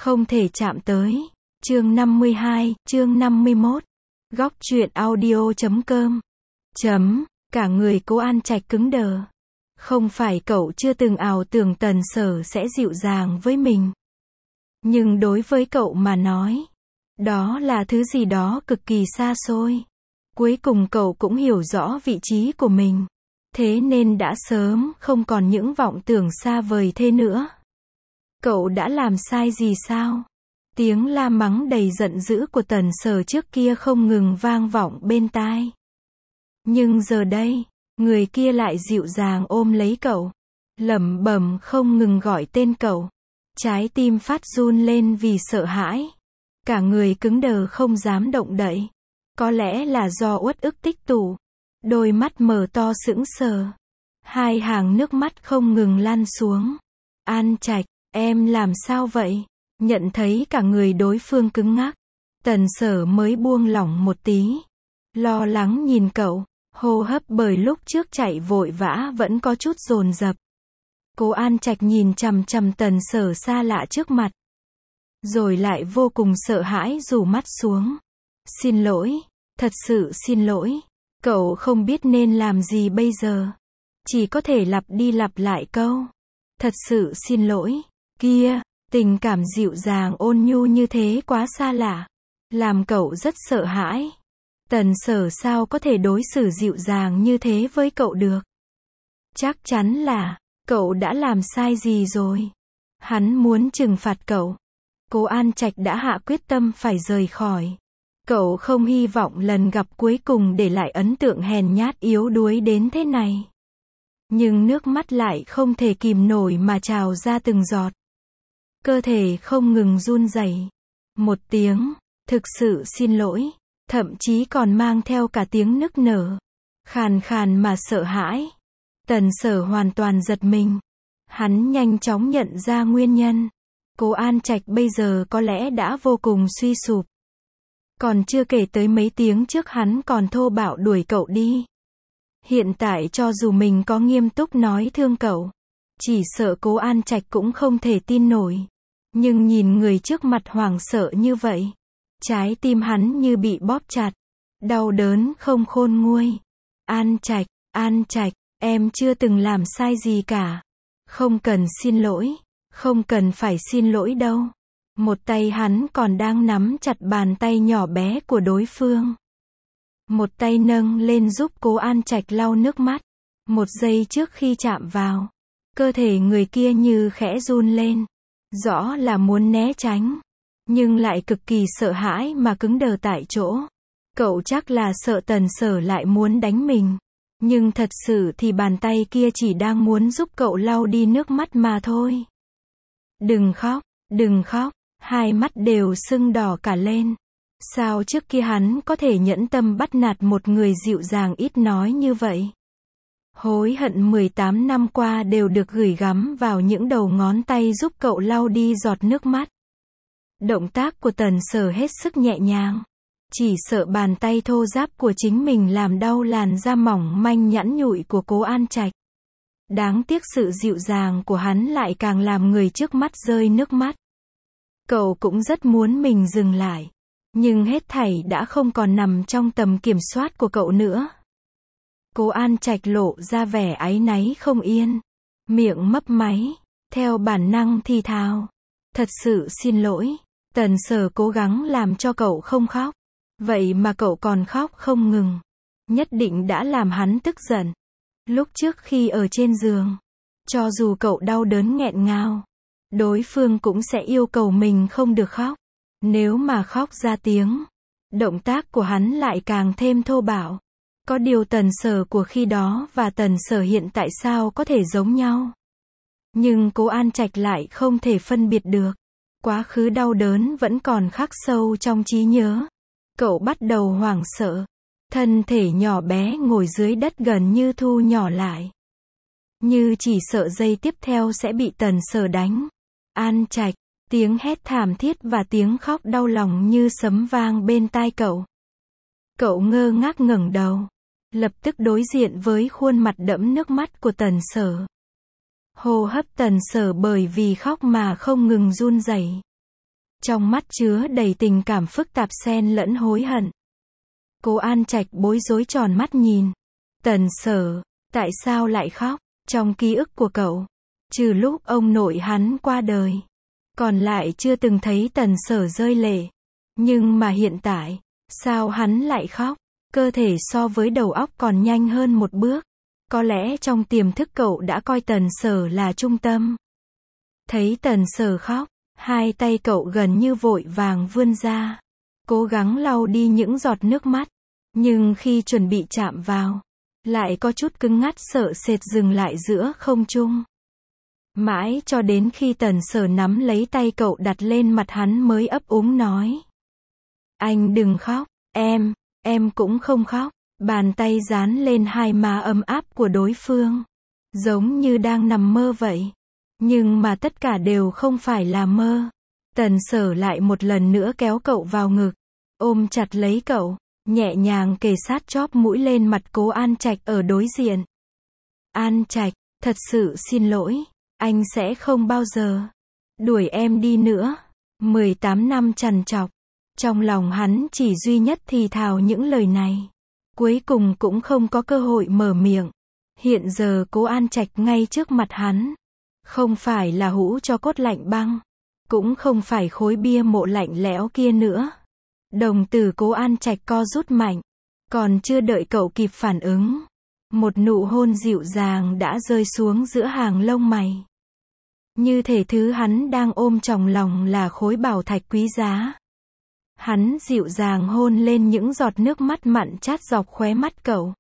không thể chạm tới. Chương 52, chương 51. Góc truyện audio.com. Cả người Cố An Trạch cứng đờ. Không phải cậu chưa từng ảo tưởng Tần Sở sẽ dịu dàng với mình. Nhưng đối với cậu mà nói, đó là thứ gì đó cực kỳ xa xôi. Cuối cùng cậu cũng hiểu rõ vị trí của mình. Thế nên đã sớm không còn những vọng tưởng xa vời thế nữa. Cậu đã làm sai gì sao? Tiếng la mắng đầy giận dữ của Tần Sở trước kia không ngừng vang vọng bên tai. Nhưng giờ đây, người kia lại dịu dàng ôm lấy cậu, lẩm bẩm không ngừng gọi tên cậu. Trái tim phát run lên vì sợ hãi. Cả người cứng đờ không dám động đậy. Có lẽ là do uất ức tích tụ. Đôi mắt mở to sững sờ. Hai hàng nước mắt không ngừng lan xuống. An Trạch, em làm sao vậy? Nhận thấy cả người đối phương cứng ngắc, Tần Sở mới buông lỏng một tí. Lo lắng nhìn cậu, hô hấp bởi lúc trước chạy vội vã vẫn có chút dồn dập. Cố An Trạch nhìn chằm chằm Tần Sở xa lạ trước mặt. Rồi lại vô cùng sợ hãi rủ mắt xuống. Xin lỗi, thật sự xin lỗi. Cậu không biết nên làm gì bây giờ. Chỉ có thể lặp đi lặp lại câu. Thật sự xin lỗi. Kia, tình cảm dịu dàng ôn nhu như thế quá xa lạ. Làm cậu rất sợ hãi. Tần Sở sao có thể đối xử dịu dàng như thế với cậu được? Chắc chắn là, cậu đã làm sai gì rồi. Hắn muốn trừng phạt cậu. Cố An Trạch đã hạ quyết tâm phải rời khỏi. Cậu không hy vọng lần gặp cuối cùng để lại ấn tượng hèn nhát yếu đuối đến thế này. Nhưng nước mắt lại không thể kìm nổi mà trào ra từng giọt. Cơ thể không ngừng run rẩy. Một tiếng, thực sự xin lỗi, thậm chí còn mang theo cả tiếng nức nở. Khàn khàn mà sợ hãi. Tần Sở hoàn toàn giật mình. Hắn nhanh chóng nhận ra nguyên nhân. Cố An Trạch bây giờ có lẽ đã vô cùng suy sụp. Còn chưa kể tới mấy tiếng trước hắn còn thô bạo đuổi cậu đi. Hiện tại cho dù mình có nghiêm túc nói thương cậu, chỉ sợ Cố An Trạch cũng không thể tin nổi. Nhưng nhìn người trước mặt hoảng sợ như vậy, trái tim hắn như bị bóp chặt, đau đớn không khôn nguôi. An Trạch, em chưa từng làm sai gì cả. Không cần xin lỗi, không cần phải xin lỗi đâu. Một tay hắn còn đang nắm chặt bàn tay nhỏ bé của đối phương. Một tay nâng lên giúp Cố An Trạch lau nước mắt. Một giây trước khi chạm vào, cơ thể người kia như khẽ run lên. Rõ là muốn né tránh, nhưng lại cực kỳ sợ hãi mà cứng đờ tại chỗ. Cậu chắc là sợ Tần Sở lại muốn đánh mình. Nhưng thật sự thì bàn tay kia chỉ đang muốn giúp cậu lau đi nước mắt mà thôi. Đừng khóc, đừng khóc. Hai mắt đều sưng đỏ cả lên. Sao trước kia hắn có thể nhẫn tâm bắt nạt một người dịu dàng ít nói như vậy? Hối hận 18 năm qua đều được gửi gắm vào những đầu ngón tay giúp cậu lau đi giọt nước mắt. Động tác của Tần Sở hết sức nhẹ nhàng. Chỉ sợ bàn tay thô ráp của chính mình làm đau làn da mỏng manh nhẵn nhụi của Cố An Trạch. Đáng tiếc sự dịu dàng của hắn lại càng làm người trước mắt rơi nước mắt. Cậu cũng rất muốn mình dừng lại. Nhưng hết thảy đã không còn nằm trong tầm kiểm soát của cậu nữa. Cố An Trạch lộ ra vẻ áy náy không yên. Miệng mấp máy. Theo bản năng thì thào. Thật sự xin lỗi. Tần Sở cố gắng làm cho cậu không khóc. Vậy mà cậu còn khóc không ngừng. Nhất định đã làm hắn tức giận. Lúc trước khi ở trên giường, cho dù cậu đau đớn nghẹn ngào, đối phương cũng sẽ yêu cầu mình không được khóc. Nếu mà khóc ra tiếng, động tác của hắn lại càng thêm thô bạo. Có điều Tần Sở của khi đó và Tần Sở hiện tại sao có thể giống nhau? Nhưng Cố An Trạch lại không thể phân biệt được. Quá khứ đau đớn vẫn còn khắc sâu trong trí nhớ. Cậu bắt đầu hoảng sợ. Thân thể nhỏ bé ngồi dưới đất gần như thu nhỏ lại. Như chỉ sợ giây tiếp theo sẽ bị Tần Sở đánh. An Trạch, tiếng hét thảm thiết và tiếng khóc đau lòng như sấm vang bên tai cậu. Cậu ngơ ngác ngẩng đầu, lập tức đối diện với khuôn mặt đẫm nước mắt của Tần Sở. Hô hấp Tần Sở bởi vì khóc mà không ngừng run rẩy. trong mắt chứa đầy tình cảm phức tạp xen lẫn hối hận. Cố An Trạch bối rối tròn mắt nhìn. Tần Sở, tại sao lại khóc? Trong ký ức của cậu, trừ lúc ông nội hắn qua đời, còn lại chưa từng thấy Tần Sở rơi lệ. Nhưng mà hiện tại, sao hắn lại khóc? Cơ thể so với đầu óc còn nhanh hơn một bước. Có lẽ trong tiềm thức cậu đã coi Tần Sở là trung tâm. Thấy Tần Sở khóc, hai tay cậu gần như vội vàng vươn ra, cố gắng lau đi những giọt nước mắt. Nhưng khi chuẩn bị chạm vào, lại có chút cứng ngắc sợ sệt dừng lại giữa không trung. Mãi cho đến khi Tần Sở nắm lấy tay cậu đặt lên mặt hắn mới ấp úng nói. Anh đừng khóc, em cũng không khóc. Bàn tay dán lên hai má ấm áp của đối phương. Giống như đang nằm mơ vậy. Nhưng mà tất cả đều không phải là mơ. Tần Sở lại một lần nữa kéo cậu vào ngực, ôm chặt lấy cậu, nhẹ nhàng kề sát chóp mũi lên mặt Cố An Trạch ở đối diện. An Trạch, thật sự xin lỗi, anh sẽ không bao giờ đuổi em đi nữa. 18 năm trằn trọc, trong lòng hắn chỉ duy nhất thì thào những lời này. Cuối cùng cũng không có cơ hội mở miệng. Hiện giờ Cố An Trạch ngay trước mặt hắn. Không phải là hũ cho cốt lạnh băng. Cũng không phải khối bia mộ lạnh lẽo kia nữa. Đồng tử Cố An Trạch co rút mạnh. Còn chưa đợi cậu kịp phản ứng, một nụ hôn dịu dàng đã rơi xuống giữa hàng lông mày. Như thể thứ hắn đang ôm trong lòng là khối bảo thạch quý giá. Hắn dịu dàng hôn lên những giọt nước mắt mặn chát dọc khóe mắt cậu.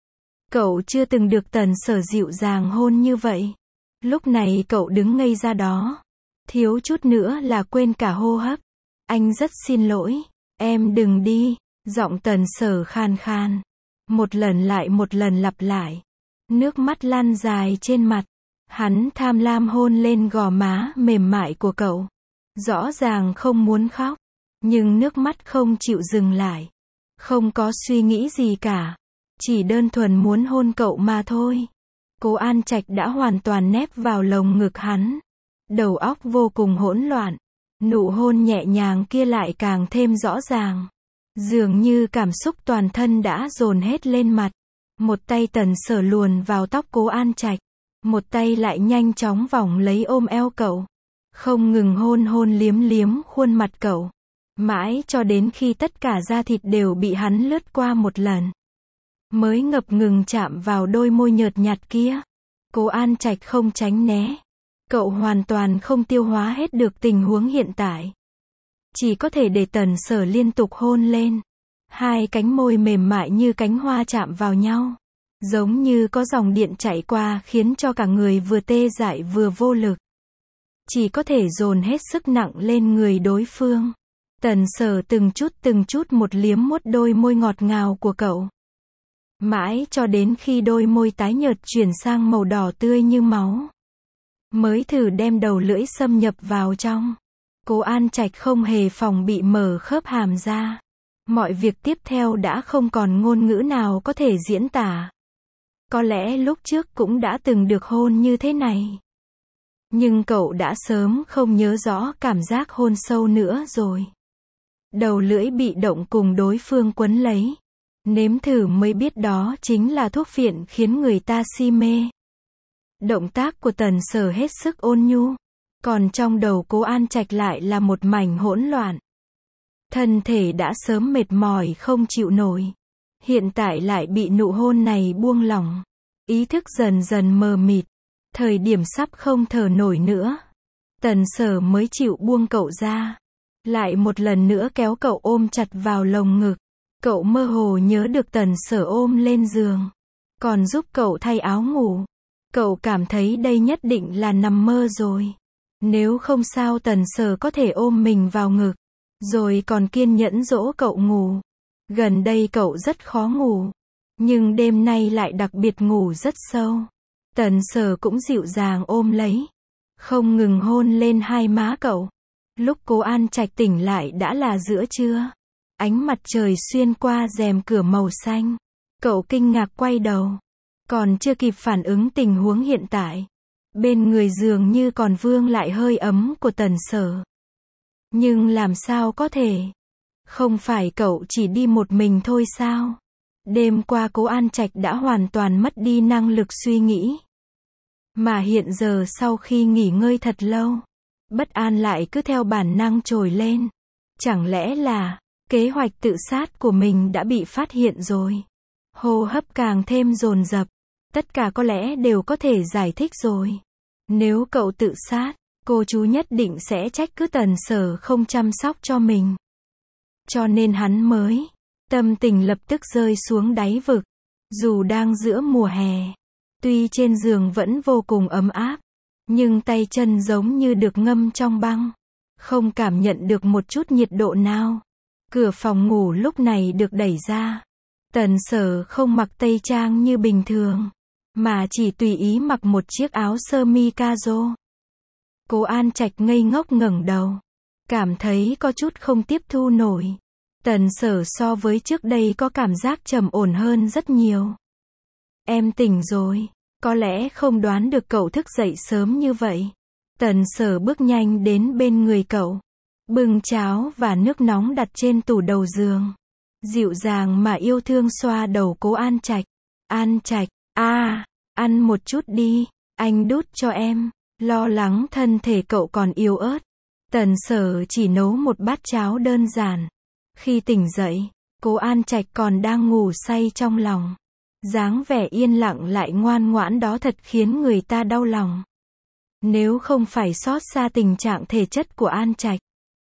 Cậu chưa từng được Tần Sở dịu dàng hôn như vậy. Lúc này cậu đứng ngây ra đó. Thiếu chút nữa là quên cả hô hấp. Anh rất xin lỗi. Em đừng đi. Giọng Tần Sở khan khan. Một lần lại một lần lặp lại. Nước mắt lăn dài trên mặt. Hắn tham lam hôn lên gò má mềm mại của cậu. Rõ ràng không muốn khóc. Nhưng nước mắt không chịu dừng lại. Không có suy nghĩ gì cả. Chỉ đơn thuần muốn hôn cậu mà thôi. Cố An Trạch đã hoàn toàn nép vào lồng ngực hắn. Đầu óc vô cùng hỗn loạn. Nụ hôn nhẹ nhàng kia lại càng thêm rõ ràng. Dường như cảm xúc toàn thân đã dồn hết lên mặt. Một tay Tần Sở luồn vào tóc Cố An Trạch. Một tay lại nhanh chóng vòng lấy ôm eo cậu. Không ngừng hôn liếm liếm khuôn mặt cậu. Mãi cho đến khi tất cả da thịt đều bị hắn lướt qua một lần. Mới ngập ngừng chạm vào đôi môi nhợt nhạt kia. Cố An Trạch không tránh né. Cậu hoàn toàn không tiêu hóa hết được tình huống hiện tại. Chỉ có thể để Tần Sở liên tục hôn lên. Hai cánh môi mềm mại như cánh hoa chạm vào nhau. Giống như có dòng điện chạy qua khiến cho cả người vừa tê dại vừa vô lực. Chỉ có thể dồn hết sức nặng lên người đối phương. Tần Sở từng chút một liếm mút đôi môi ngọt ngào của cậu. Mãi cho đến khi đôi môi tái nhợt chuyển sang màu đỏ tươi như máu. Mới thử đem đầu lưỡi xâm nhập vào trong. Cố An Trạch không hề phòng bị mở khớp hàm ra. Mọi việc tiếp theo đã không còn ngôn ngữ nào có thể diễn tả. Có lẽ lúc trước cũng đã từng được hôn như thế này. Nhưng cậu đã sớm không nhớ rõ cảm giác hôn sâu nữa rồi. Đầu lưỡi bị động cùng đối phương quấn lấy. Nếm thử mới biết đó chính là thuốc phiện khiến người ta si mê. Động tác của Tần Sở hết sức ôn nhu. Còn trong đầu Cố An Trạch lại là một mảnh hỗn loạn. Thân thể đã sớm mệt mỏi không chịu nổi. Hiện tại lại bị nụ hôn này buông lỏng. Ý thức dần dần mờ mịt. Thời điểm sắp không thở nổi nữa. Tần Sở mới chịu buông cậu ra. Lại một lần nữa kéo cậu ôm chặt vào lồng ngực. Cậu mơ hồ nhớ được Tần Sở ôm lên giường. Còn giúp cậu thay áo ngủ. Cậu cảm thấy đây nhất định là nằm mơ rồi. Nếu không sao Tần Sở có thể ôm mình vào ngực. Rồi còn kiên nhẫn dỗ cậu ngủ. Gần đây cậu rất khó ngủ. Nhưng đêm nay lại đặc biệt ngủ rất sâu. Tần Sở cũng dịu dàng ôm lấy. Không ngừng hôn lên hai má cậu. Lúc Cố An Trạch tỉnh lại đã là giữa trưa. Ánh mặt trời xuyên qua rèm cửa màu xanh. Cậu kinh ngạc quay đầu. Còn chưa kịp phản ứng tình huống hiện tại. Bên người dường như còn vương lại hơi ấm của Tần Sở. Nhưng làm sao có thể? Không phải cậu chỉ đi một mình thôi sao? Đêm qua Cố An Trạch đã hoàn toàn mất đi năng lực suy nghĩ. Mà hiện giờ sau khi nghỉ ngơi thật lâu, bất an lại cứ theo bản năng trồi lên. Chẳng lẽ là kế hoạch tự sát của mình đã bị phát hiện rồi? Hô hấp càng thêm dồn dập. Tất cả có lẽ đều có thể giải thích rồi. Nếu cậu tự sát, cô chú nhất định sẽ trách cứ Tần Sở không chăm sóc cho mình. Cho nên hắn mới, tâm tình lập tức rơi xuống đáy vực. Dù đang giữa mùa hè, tuy trên giường vẫn vô cùng ấm áp, nhưng tay chân giống như được ngâm trong băng, không cảm nhận được một chút nhiệt độ nào. Cửa phòng ngủ lúc này được đẩy ra. Tần Sở không mặc tây trang như bình thường, mà chỉ tùy ý mặc một chiếc áo sơ mi caro. Cố An Trạch ngây ngốc ngẩng đầu, cảm thấy có chút không tiếp thu nổi. Tần Sở so với trước đây có cảm giác trầm ổn hơn rất nhiều. Em tỉnh rồi, có lẽ không đoán được cậu thức dậy sớm như vậy. Tần Sở bước nhanh đến bên người cậu, bưng cháo và nước nóng đặt trên tủ đầu giường. Dịu dàng mà yêu thương xoa đầu Cố An Trạch. An Trạch, ăn một chút đi, anh đút cho em. Lo lắng thân thể cậu còn yếu ớt, Tần Sở chỉ nấu một bát cháo đơn giản. Khi tỉnh dậy, Cố An Trạch còn đang ngủ say trong lòng. Dáng vẻ yên lặng lại ngoan ngoãn đó thật khiến người ta đau lòng. Nếu không phải xót xa tình trạng thể chất của An Trạch,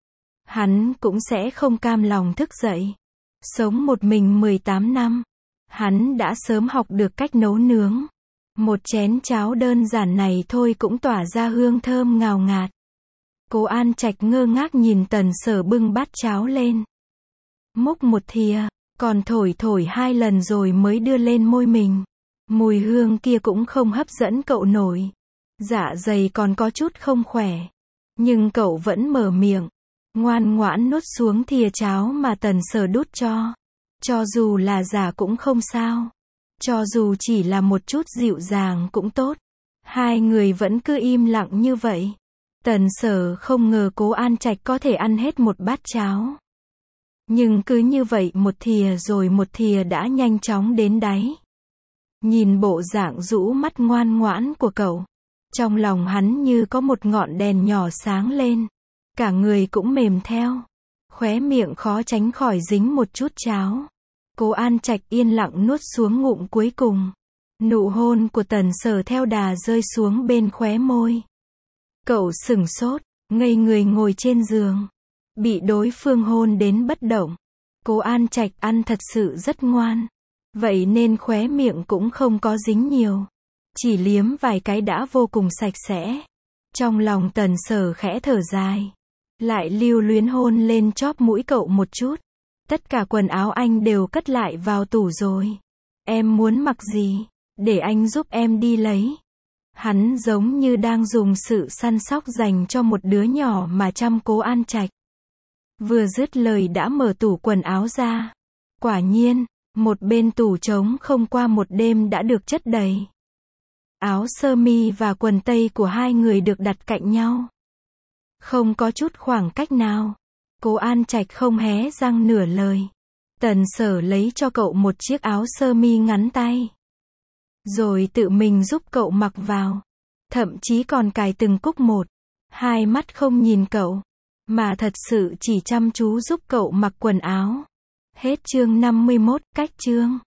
hắn cũng sẽ không cam lòng thức dậy. Sống một mình 18 năm, hắn đã sớm học được cách nấu nướng. Một chén cháo đơn giản này thôi cũng tỏa ra hương thơm ngào ngạt. Cố An Trạch ngơ ngác nhìn Tần Sở bưng bát cháo lên. Múc một thìa, còn thổi 2 lần rồi mới đưa lên môi mình. Mùi hương kia cũng không hấp dẫn cậu nổi. Dạ dày còn có chút không khỏe. Nhưng cậu vẫn mở miệng, ngoan ngoãn nuốt xuống thìa cháo mà Tần Sở đút cho. Cho dù là giả cũng không sao. Cho dù chỉ là một chút dịu dàng cũng tốt. Hai người vẫn cứ im lặng như vậy. Tần Sở không ngờ Cố An Trạch có thể ăn hết một bát cháo. Nhưng cứ như vậy một thìa rồi một thìa đã nhanh chóng đến đáy. Nhìn bộ dạng rũ mắt ngoan ngoãn của cậu, trong lòng hắn như có một ngọn đèn nhỏ sáng lên. Cả người cũng mềm theo. Khóe miệng khó tránh khỏi dính một chút cháo. Cố An Trạch yên lặng nuốt xuống ngụm cuối cùng. Nụ hôn của Tần Sở theo đà rơi xuống bên khóe môi. Cậu sửng sốt, ngây người ngồi trên giường. Bị đối phương hôn đến bất động. Cố An Trạch ăn thật sự rất ngoan. Vậy nên khóe miệng cũng không có dính nhiều. Chỉ liếm vài cái đã vô cùng sạch sẽ. Trong lòng Tần Sở khẽ thở dài. Lại lưu luyến hôn lên chóp mũi cậu một chút. Tất cả quần áo anh đều cất lại vào tủ rồi. Em muốn mặc gì? Để anh giúp em đi lấy. Hắn giống như đang dùng sự săn sóc dành cho một đứa nhỏ mà chăm Cố An Trạch. Vừa dứt lời đã mở tủ quần áo ra. Quả nhiên, một bên tủ trống không qua một đêm đã được chất đầy. Áo sơ mi và quần tây của hai người được đặt cạnh nhau. Không có chút khoảng cách nào. Cố An Trạch không hé răng nửa lời. Tần Sở lấy cho cậu một chiếc áo sơ mi ngắn tay. Rồi tự mình giúp cậu mặc vào. Thậm chí còn cài từng cúc một. Hai mắt không nhìn cậu, mà thật sự chỉ chăm chú giúp cậu mặc quần áo. Hết chương 51, cách chương.